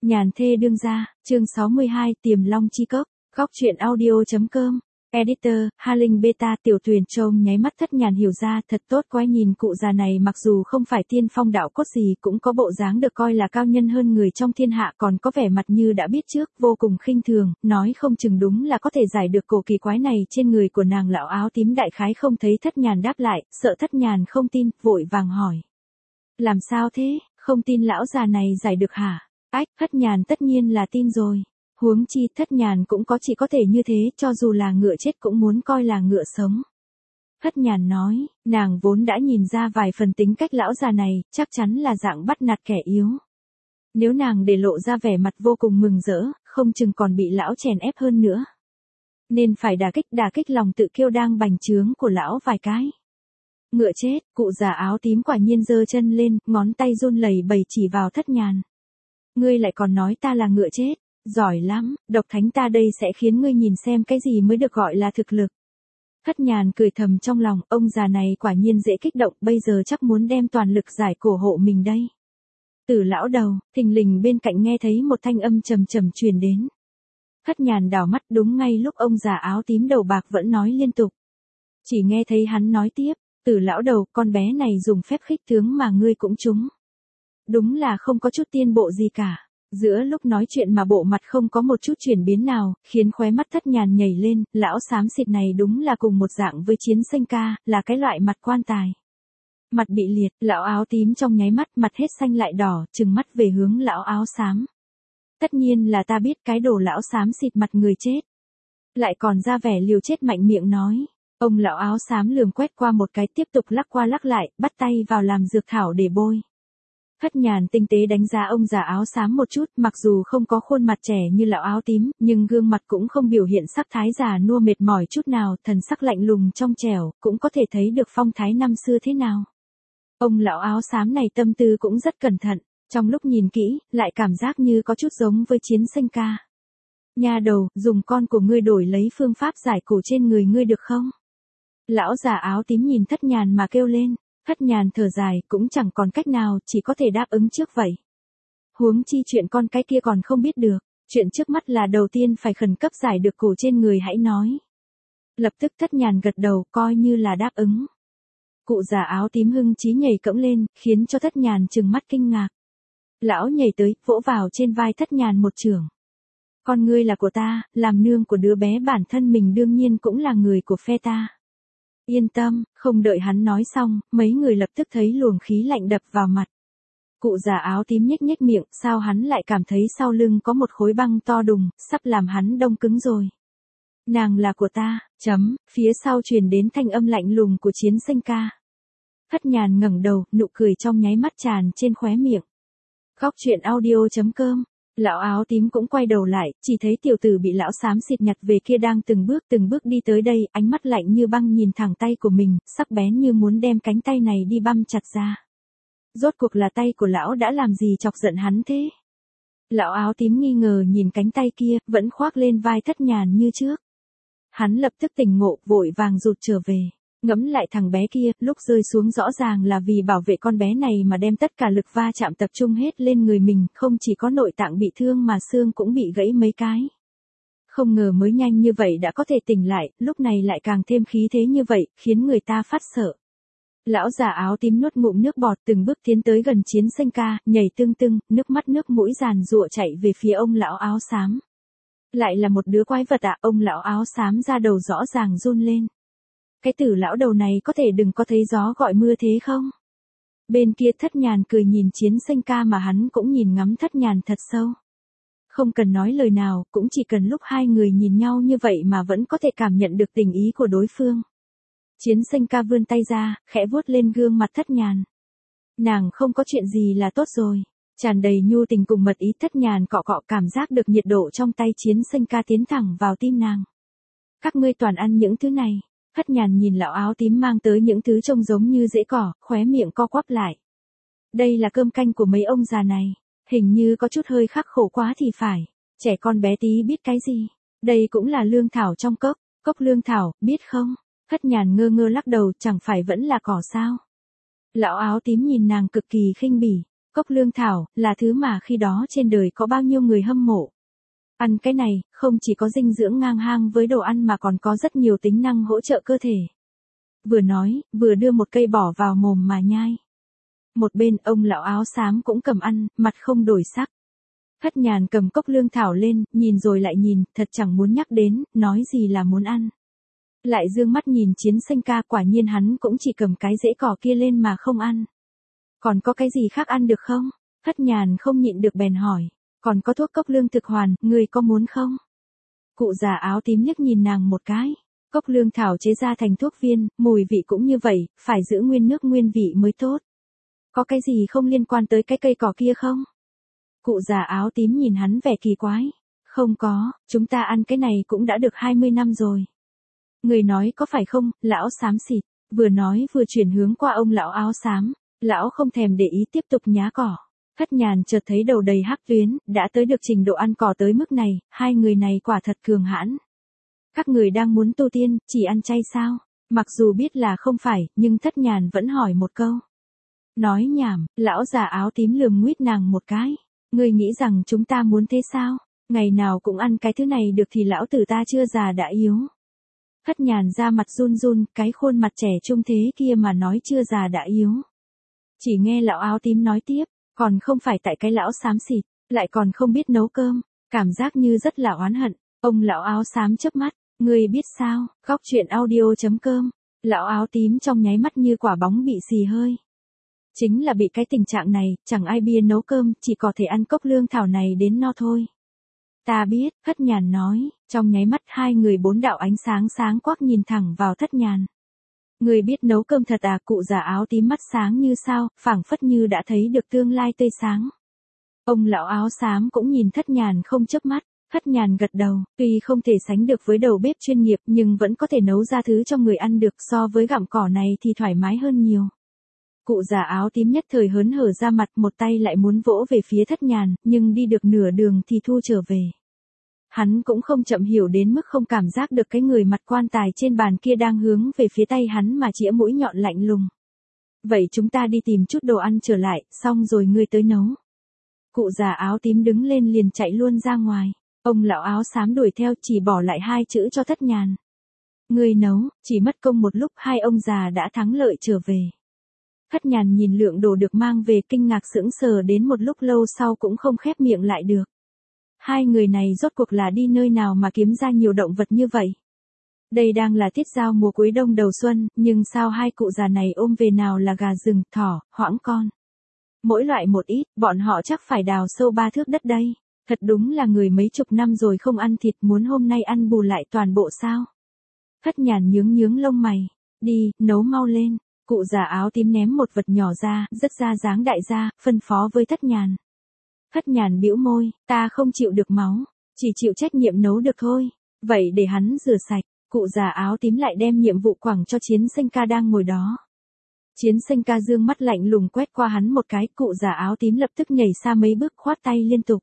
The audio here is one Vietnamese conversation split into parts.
Nhàn thê đương gia, chương 62, Tiềm Long chi cốc, góc truyện audio.com. Editor, Haling Beta. Tiểu Tuyền trông nháy mắt Thất Nhàn hiểu ra, thật tốt quá, nhìn cụ già này mặc dù không phải tiên phong đạo cốt gì cũng có bộ dáng được coi là cao nhân hơn người trong thiên hạ, còn có vẻ mặt như đã biết trước, vô cùng khinh thường, nói không chừng đúng là có thể giải được cổ kỳ quái này trên người của nàng. Lão áo tím đại khái không thấy Thất Nhàn đáp lại, sợ Thất Nhàn không tin, vội vàng hỏi. Làm sao thế, không tin lão già này giải được hả? Ách, Thất Nhàn tất nhiên là tin rồi. Huống chi Thất Nhàn cũng chỉ có thể như thế, cho dù là ngựa chết cũng muốn coi là ngựa sống. Thất Nhàn nói, nàng vốn đã nhìn ra vài phần tính cách lão già này, chắc chắn là dạng bắt nạt kẻ yếu. Nếu nàng để lộ ra vẻ mặt vô cùng mừng rỡ, không chừng còn bị lão chèn ép hơn nữa. Nên phải đả kích lòng tự kiêu đang bành trướng của lão vài cái. Ngựa chết, cụ già áo tím quả nhiên giơ chân lên, ngón tay run lẩy bẩy chỉ vào Thất Nhàn. Ngươi lại còn nói ta là ngựa chết. Giỏi lắm, độc thánh ta đây sẽ khiến ngươi nhìn xem cái gì mới được gọi là thực lực. Thất Nhàn cười thầm trong lòng, ông già này quả nhiên dễ kích động, bây giờ chắc muốn đem toàn lực giải cổ hộ mình đây. Từ lão đầu, thình lình bên cạnh nghe thấy một thanh âm trầm trầm truyền đến. Thất Nhàn đảo mắt, đúng ngay lúc ông già áo tím đầu bạc vẫn nói liên tục. Chỉ nghe thấy hắn nói tiếp, Từ lão đầu, con bé này dùng phép khích tướng mà ngươi cũng trúng. Đúng là không có chút tiên bộ gì cả. Giữa lúc nói chuyện mà bộ mặt không có một chút chuyển biến nào, khiến khóe mắt Thất Nhàn nhảy lên, lão xám xịt này đúng là cùng một dạng với Chiến Xanh ca, là cái loại mặt quan tài. Mặt bị liệt, lão áo tím trong nháy mắt, mặt hết xanh lại đỏ, trừng mắt về hướng lão áo xám. Tất nhiên là ta biết cái đồ lão xám xịt mặt người chết. Lại còn ra vẻ liều chết mạnh miệng nói. Ông lão áo xám lườm quét qua một cái, tiếp tục lắc qua lắc lại, bắt tay vào làm dược thảo để bôi. Thất Nhàn tinh tế đánh giá ông già áo xám một chút, mặc dù không có khuôn mặt trẻ như lão áo tím, nhưng gương mặt cũng không biểu hiện sắc thái già nua mệt mỏi chút nào, thần sắc lạnh lùng trong trẻo, cũng có thể thấy được phong thái năm xưa thế nào. Ông lão áo xám này tâm tư cũng rất cẩn thận, trong lúc nhìn kỹ, lại cảm giác như có chút giống với Chiến Xanh ca. Nha đầu, dùng con của ngươi đổi lấy phương pháp giải cổ trên người ngươi được không? Lão già áo tím nhìn Thất Nhàn mà kêu lên. Thất Nhàn thở dài, cũng chẳng còn cách nào, chỉ có thể đáp ứng trước vậy. Huống chi chuyện con cái kia còn không biết được, chuyện trước mắt là đầu tiên phải khẩn cấp giải được cổ trên người hãy nói. Lập tức Thất Nhàn gật đầu, coi như là đáp ứng. Cụ già áo tím hưng chí nhảy cẫng lên, khiến cho Thất Nhàn trừng mắt kinh ngạc. Lão nhảy tới, vỗ vào trên vai Thất Nhàn một chưởng. Con ngươi là của ta, làm nương của đứa bé bản thân mình đương nhiên cũng là người của phe ta. Yên tâm, không đợi hắn nói xong, mấy người lập tức thấy luồng khí lạnh đập vào mặt. Cụ già áo tím nhếch nhếch miệng, sao hắn lại cảm thấy sau lưng có một khối băng to đùng, sắp làm hắn đông cứng rồi. Nàng là của ta, phía sau truyền đến thanh âm lạnh lùng của Chiến Xanh ca. Thất Nhàn ngẩng đầu, nụ cười trong nháy mắt tràn trên khóe miệng. Góc truyện audio.com. Lão áo tím cũng quay đầu lại, chỉ thấy tiểu tử bị lão xám xịt nhặt về kia đang từng bước đi tới đây, ánh mắt lạnh như băng nhìn thẳng tay của mình, sắc bén như muốn đem cánh tay này đi băm chặt ra. Rốt cuộc là tay của lão đã làm gì chọc giận hắn thế? Lão áo tím nghi ngờ nhìn cánh tay kia, vẫn khoác lên vai Thất Nhàn như trước. Hắn lập tức tỉnh ngộ, vội vàng rụt trở về. Ngẫm lại thằng bé kia, lúc rơi xuống rõ ràng là vì bảo vệ con bé này mà đem tất cả lực va chạm tập trung hết lên người mình, không chỉ có nội tạng bị thương mà xương cũng bị gãy mấy cái. Không ngờ mới nhanh như vậy đã có thể tỉnh lại, lúc này lại càng thêm khí thế như vậy, khiến người ta phát sợ. Lão già áo tím nuốt ngụm nước bọt, từng bước tiến tới gần Chiến Xanh ca, nhảy tưng tưng, nước mắt nước mũi giàn giụa chạy về phía ông lão áo xám. Lại là một đứa quái vật à? Ông lão áo xám ra đầu rõ ràng run lên. Cái tử lão đầu này có thể đừng có thấy gió gọi mưa thế không? Bên kia Thất Nhàn cười nhìn Chiến Xanh ca mà hắn cũng nhìn ngắm Thất Nhàn thật sâu. Không cần nói lời nào, cũng chỉ cần lúc hai người nhìn nhau như vậy mà vẫn có thể cảm nhận được tình ý của đối phương. Chiến Xanh ca vươn tay ra, khẽ vuốt lên gương mặt Thất Nhàn. Nàng không có chuyện gì là tốt rồi. Tràn đầy nhu tình cùng mật ý, Thất Nhàn cọ cọ cảm giác được nhiệt độ trong tay Chiến Xanh ca tiến thẳng vào tim nàng. Các ngươi toàn ăn những thứ này. Thất Nhàn nhìn lão áo tím mang tới những thứ trông giống như rễ cỏ, khóe miệng co quắp lại. Đây là cơm canh của mấy ông già này, hình như có chút hơi khắc khổ quá thì phải, trẻ con bé tí biết cái gì, đây cũng là lương thảo trong cốc lương thảo, biết không? Thất Nhàn ngơ ngơ lắc đầu, chẳng phải vẫn là cỏ sao? Lão áo tím nhìn nàng cực kỳ khinh bỉ, Cốc lương thảo, là thứ mà khi đó trên đời có bao nhiêu người hâm mộ. Ăn cái này, không chỉ có dinh dưỡng ngang hàng với đồ ăn mà còn có rất nhiều tính năng hỗ trợ cơ thể. Vừa nói, vừa đưa một cây bỏ vào mồm mà nhai. Một bên ông lão áo xám cũng cầm ăn, mặt không đổi sắc. Thất Nhàn cầm cốc lương thảo lên, nhìn rồi lại nhìn, thật chẳng muốn nhắc đến, nói gì là muốn ăn. Lại dương mắt nhìn Chiến Xanh ca, quả nhiên hắn cũng chỉ cầm cái rễ cỏ kia lên mà không ăn. Còn có cái gì khác ăn được không? Thất Nhàn không nhịn được bèn hỏi. Còn có thuốc cốc lương thực hoàn, người có muốn không? Cụ già áo tím liếc nhìn nàng một cái. Cốc lương thảo chế ra thành thuốc viên, mùi vị cũng như vậy, phải giữ nguyên nước nguyên vị mới tốt. Có cái gì không liên quan tới cái cây cỏ kia không? Cụ già áo tím nhìn hắn vẻ kỳ quái. Không có, chúng ta ăn cái này cũng đã được 20 năm rồi. Người nói có phải không, lão xám xịt, vừa nói vừa chuyển hướng qua ông lão áo xám. Lão không thèm để ý tiếp tục nhá cỏ. Thất Nhàn chợt thấy đầu đầy hắc tuyến, đã tới được trình độ ăn cỏ tới mức này, hai người này quả thật cường hãn. Các người đang muốn tu tiên, chỉ ăn chay sao? Mặc dù biết là không phải, nhưng Thất Nhàn vẫn hỏi một câu. Nói nhảm, lão già áo tím lườm nguýt nàng một cái. Ngươi nghĩ rằng chúng ta muốn thế sao? Ngày nào cũng ăn cái thứ này được thì lão tử ta chưa già đã yếu. Thất Nhàn ra mặt run run, cái khuôn mặt trẻ trung thế kia mà nói chưa già đã yếu. Chỉ nghe lão áo tím nói tiếp, còn không phải tại cái lão xám xịt, lại còn không biết nấu cơm, cảm giác như rất là oán hận. Ông lão áo xám chớp mắt, ngươi biết sao? Góc chuyện audio.com. Lão áo tím trong nháy mắt như quả bóng bị xì hơi. Chính là bị cái tình trạng này, chẳng ai bia nấu cơm, chỉ có thể ăn cốc lương thảo này đến no thôi. Ta biết, Thất Nhàn nói, trong nháy mắt hai người bốn đạo ánh sáng sáng quắc nhìn thẳng vào Thất Nhàn. Người biết nấu cơm thật à? Cụ già áo tím mắt sáng như sao, phảng phất như đã thấy được tương lai tươi sáng. Ông lão áo xám cũng nhìn Thất Nhàn không chớp mắt. Thất Nhàn gật đầu, tuy không thể sánh được với đầu bếp chuyên nghiệp nhưng vẫn có thể nấu ra thứ cho người ăn được, so với gặm cỏ này thì thoải mái hơn nhiều. Cụ già áo tím nhất thời hớn hở ra mặt, một tay lại muốn vỗ về phía Thất Nhàn, nhưng đi được nửa đường thì thu trở về. Hắn cũng không chậm hiểu đến mức không cảm giác được cái người mặt quan tài trên bàn kia đang hướng về phía tay hắn mà chĩa mũi nhọn lạnh lùng. Vậy chúng ta đi tìm chút đồ ăn trở lại, xong rồi ngươi tới nấu. Cụ già áo tím đứng lên liền chạy luôn ra ngoài. Ông lão áo xám đuổi theo, chỉ bỏ lại hai chữ cho Thất Nhàn. Ngươi nấu, chỉ mất công một lúc hai ông già đã thắng lợi trở về. Thất Nhàn nhìn lượng đồ được mang về kinh ngạc sững sờ đến một lúc lâu sau cũng không khép miệng lại được. Hai người này rốt cuộc là đi nơi nào mà kiếm ra nhiều động vật như vậy? Đây đang là tiết giao mùa cuối đông đầu xuân, nhưng sao hai cụ già này ôm về nào là gà rừng, thỏ, hoãng con. Mỗi loại một ít, bọn họ chắc phải đào sâu 3 thước đất đây. Thật đúng là người mấy chục năm rồi không ăn thịt, muốn hôm nay ăn bù lại toàn bộ sao? Thất Nhàn nhướng lông mày. Đi, nấu mau lên. Cụ già áo tím ném một vật nhỏ ra, rất ra dáng đại gia, phân phó với Thất Nhàn. Thất Nhàn bĩu môi, ta không chịu được máu, chỉ chịu trách nhiệm nấu được thôi. Vậy để hắn rửa sạch. Cụ già áo tím lại đem nhiệm vụ quẳng cho Chiến Xanh ca đang ngồi đó. Chiến Xanh ca dương mắt lạnh lùng quét qua hắn một cái, cụ già áo tím lập tức nhảy xa mấy bước khoát tay liên tục.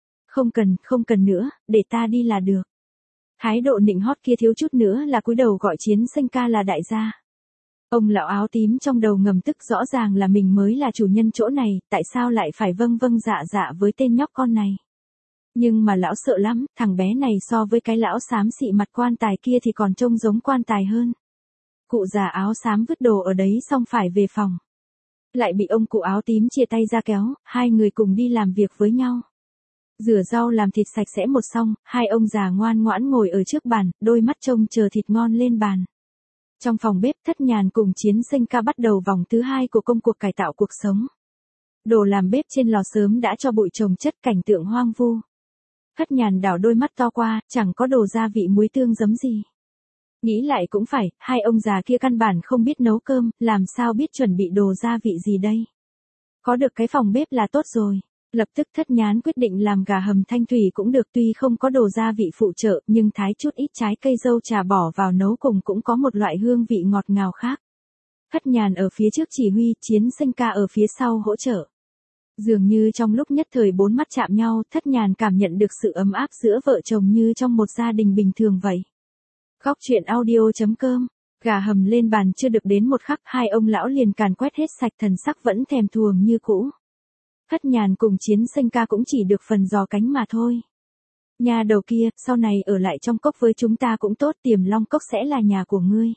Không cần nữa, để ta đi là được. Thái độ nịnh hót kia thiếu chút nữa là cúi đầu gọi Chiến Xanh ca là đại gia. Ông lão áo tím trong đầu ngầm tức, rõ ràng là mình mới là chủ nhân chỗ này, tại sao lại phải vâng dạ với tên nhóc con này. Nhưng mà lão sợ lắm, thằng bé này so với cái lão xám xị mặt quan tài kia thì còn trông giống quan tài hơn. Cụ già áo xám vứt đồ ở đấy xong phải về phòng. Lại bị ông cụ áo tím chia tay ra kéo, hai người cùng đi làm việc với nhau. Rửa rau làm thịt sạch sẽ một xong, hai ông già ngoan ngoãn ngồi ở trước bàn, đôi mắt trông chờ thịt ngon lên bàn. Trong phòng bếp, Thất Nhàn cùng Chiến Xanh ca bắt đầu vòng thứ 2 của công cuộc cải tạo cuộc sống. Đồ làm bếp trên lò sớm đã cho bụi chồng chất, cảnh tượng hoang vu. Thất Nhàn đảo đôi mắt to qua, chẳng có đồ gia vị muối tương giấm gì. Nghĩ lại cũng phải, hai ông già kia căn bản không biết nấu cơm, làm sao biết chuẩn bị đồ gia vị gì đây. Có được cái phòng bếp là tốt rồi. Lập tức Thất Nhàn quyết định làm gà hầm thanh thủy cũng được, tuy không có đồ gia vị phụ trợ, nhưng thái chút ít trái cây dâu trà bỏ vào nấu cùng cũng có một loại hương vị ngọt ngào khác. Thất Nhàn ở phía trước chỉ huy, Chiến Xanh ca ở phía sau hỗ trợ. Dường như trong lúc nhất thời bốn mắt chạm nhau, Thất Nhàn cảm nhận được sự ấm áp giữa vợ chồng như trong một gia đình bình thường vậy. Góc chuyện audio.com. Gà hầm lên bàn chưa được đến một khắc, hai ông lão liền càn quét hết sạch, thần sắc vẫn thèm thuồng như cũ. Thất Nhàn cùng Chiến Xanh ca cũng chỉ được phần giò cánh mà thôi. Nhà đầu kia, sau này ở lại trong cốc với chúng ta cũng tốt, Tiềm Long Cốc sẽ là nhà của ngươi.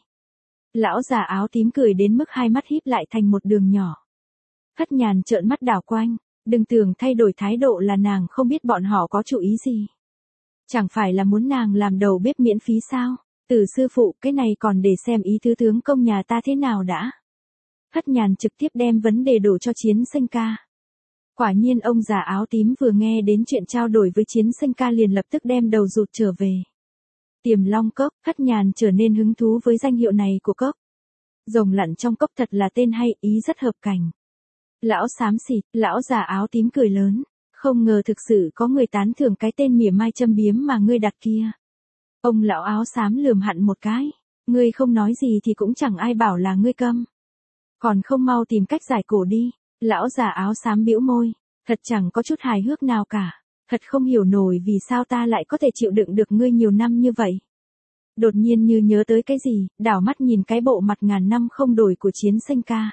Lão già áo tím cười đến mức hai mắt híp lại thành một đường nhỏ. Thất Nhàn trợn mắt đảo quanh, đừng tưởng thay đổi thái độ là nàng không biết bọn họ có chủ ý gì. Chẳng phải là muốn nàng làm đầu bếp miễn phí sao? Từ sư phụ, cái này còn để xem ý tứ tướng công nhà ta thế nào đã. Thất Nhàn trực tiếp đem vấn đề đổ cho Chiến Xanh ca. Quả nhiên ông già áo tím vừa nghe đến chuyện trao đổi với Chiến Xanh ca liền lập tức đem đầu rụt trở về. Tiềm Long Cốc, Thất Nhàn trở nên hứng thú với danh hiệu này của cốc. Rồng lặn trong cốc thật là tên hay, ý rất hợp cảnh. Lão xám xịt, lão già áo tím cười lớn. Không ngờ thực sự có người tán thưởng cái tên mỉa mai châm biếm mà ngươi đặt kia. Ông lão áo xám lườm hặn một cái. Ngươi không nói gì thì cũng chẳng ai bảo là ngươi câm. Còn không mau tìm cách giải cổ đi. Lão già áo xám bĩu môi. Thật chẳng có chút hài hước nào cả. Thật không hiểu nổi vì sao ta lại có thể chịu đựng được ngươi nhiều năm như vậy. Đột nhiên như nhớ tới cái gì, đảo mắt nhìn cái bộ mặt ngàn năm không đổi của Chiến Xanh ca.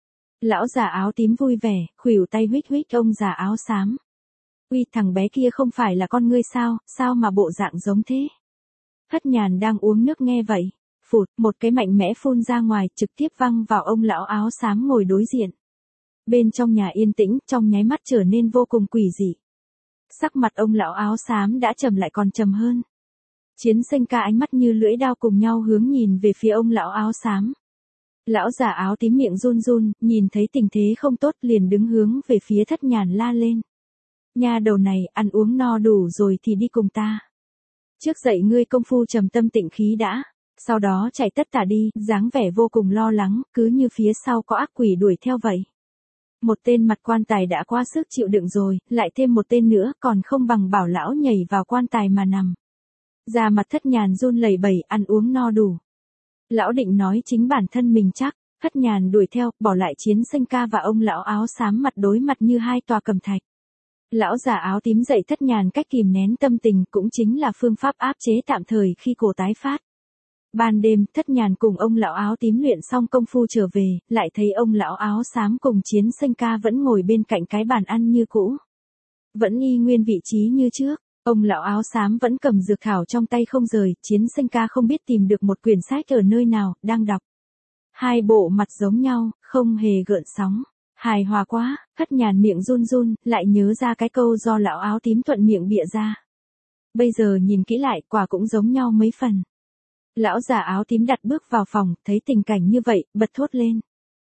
Lão già áo tím vui vẻ, khuỷu tay huých huých ông già áo xám. Uy, thằng bé kia không phải là con ngươi sao mà bộ dạng giống thế? Thất Nhàn đang uống nước nghe vậy. Phụt, một cái mạnh mẽ phun ra ngoài, trực tiếp văng vào ông lão áo xám ngồi đối diện. Bên trong nhà yên tĩnh, trong nháy mắt trở nên vô cùng quỷ dị. Sắc mặt ông lão áo xám đã trầm lại còn trầm hơn. Chiến Xanh ca ánh mắt như lưỡi dao cùng nhau hướng nhìn về phía ông lão áo xám. Lão già áo tím miệng run run, nhìn thấy tình thế không tốt liền đứng hướng về phía Thất Nhàn la lên. Nhà đầu này, ăn uống no đủ rồi thì đi cùng ta. Trước dạy ngươi công phu trầm tâm tịnh khí đã, sau đó chạy tất tả đi, dáng vẻ vô cùng lo lắng, cứ như phía sau có ác quỷ đuổi theo vậy. Một tên mặt quan tài đã quá sức chịu đựng rồi, lại thêm một tên nữa còn không bằng bảo lão nhảy vào quan tài mà nằm. Da mặt Thất Nhàn run lẩy bẩy, ăn uống no đủ. Lão định nói chính bản thân mình chắc, Thất Nhàn đuổi theo, bỏ lại Chiến Xanh ca và ông lão áo xám mặt đối mặt như hai tòa cẩm thạch. Lão già áo tím dạy Thất Nhàn cách kìm nén tâm tình cũng chính là phương pháp áp chế tạm thời khi cổ tái phát. Ban đêm, Thất Nhàn cùng ông lão áo tím luyện xong công phu trở về, lại thấy ông lão áo xám cùng Chiến Xanh ca vẫn ngồi bên cạnh cái bàn ăn như cũ. Vẫn y nguyên vị trí như trước, ông lão áo xám vẫn cầm dược thảo trong tay không rời, Chiến Xanh ca không biết tìm được một quyển sách ở nơi nào, đang đọc. Hai bộ mặt giống nhau, không hề gợn sóng. Hài hòa quá, Thất Nhàn miệng run run, lại nhớ ra cái câu do lão áo tím thuận miệng bịa ra. Bây giờ nhìn kỹ lại, quả cũng giống nhau mấy phần. Lão già áo tím đặt bước vào phòng, thấy tình cảnh như vậy, bật thốt lên.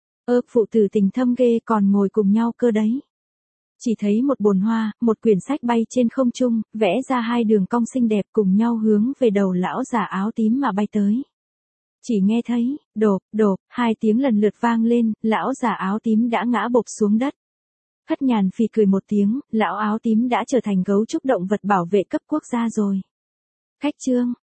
Phụ tử tình thâm ghê, còn ngồi cùng nhau cơ đấy. Chỉ thấy một bồn hoa, một quyển sách bay trên không trung, vẽ ra hai đường cong xinh đẹp cùng nhau hướng về đầu lão già áo tím mà bay tới. Chỉ nghe thấy, đột, hai tiếng lần lượt vang lên, lão già áo tím đã ngã bộp xuống đất. Thất Nhàn phì cười một tiếng, lão áo tím đã trở thành gấu trúc động vật bảo vệ cấp quốc gia rồi. Khách trương,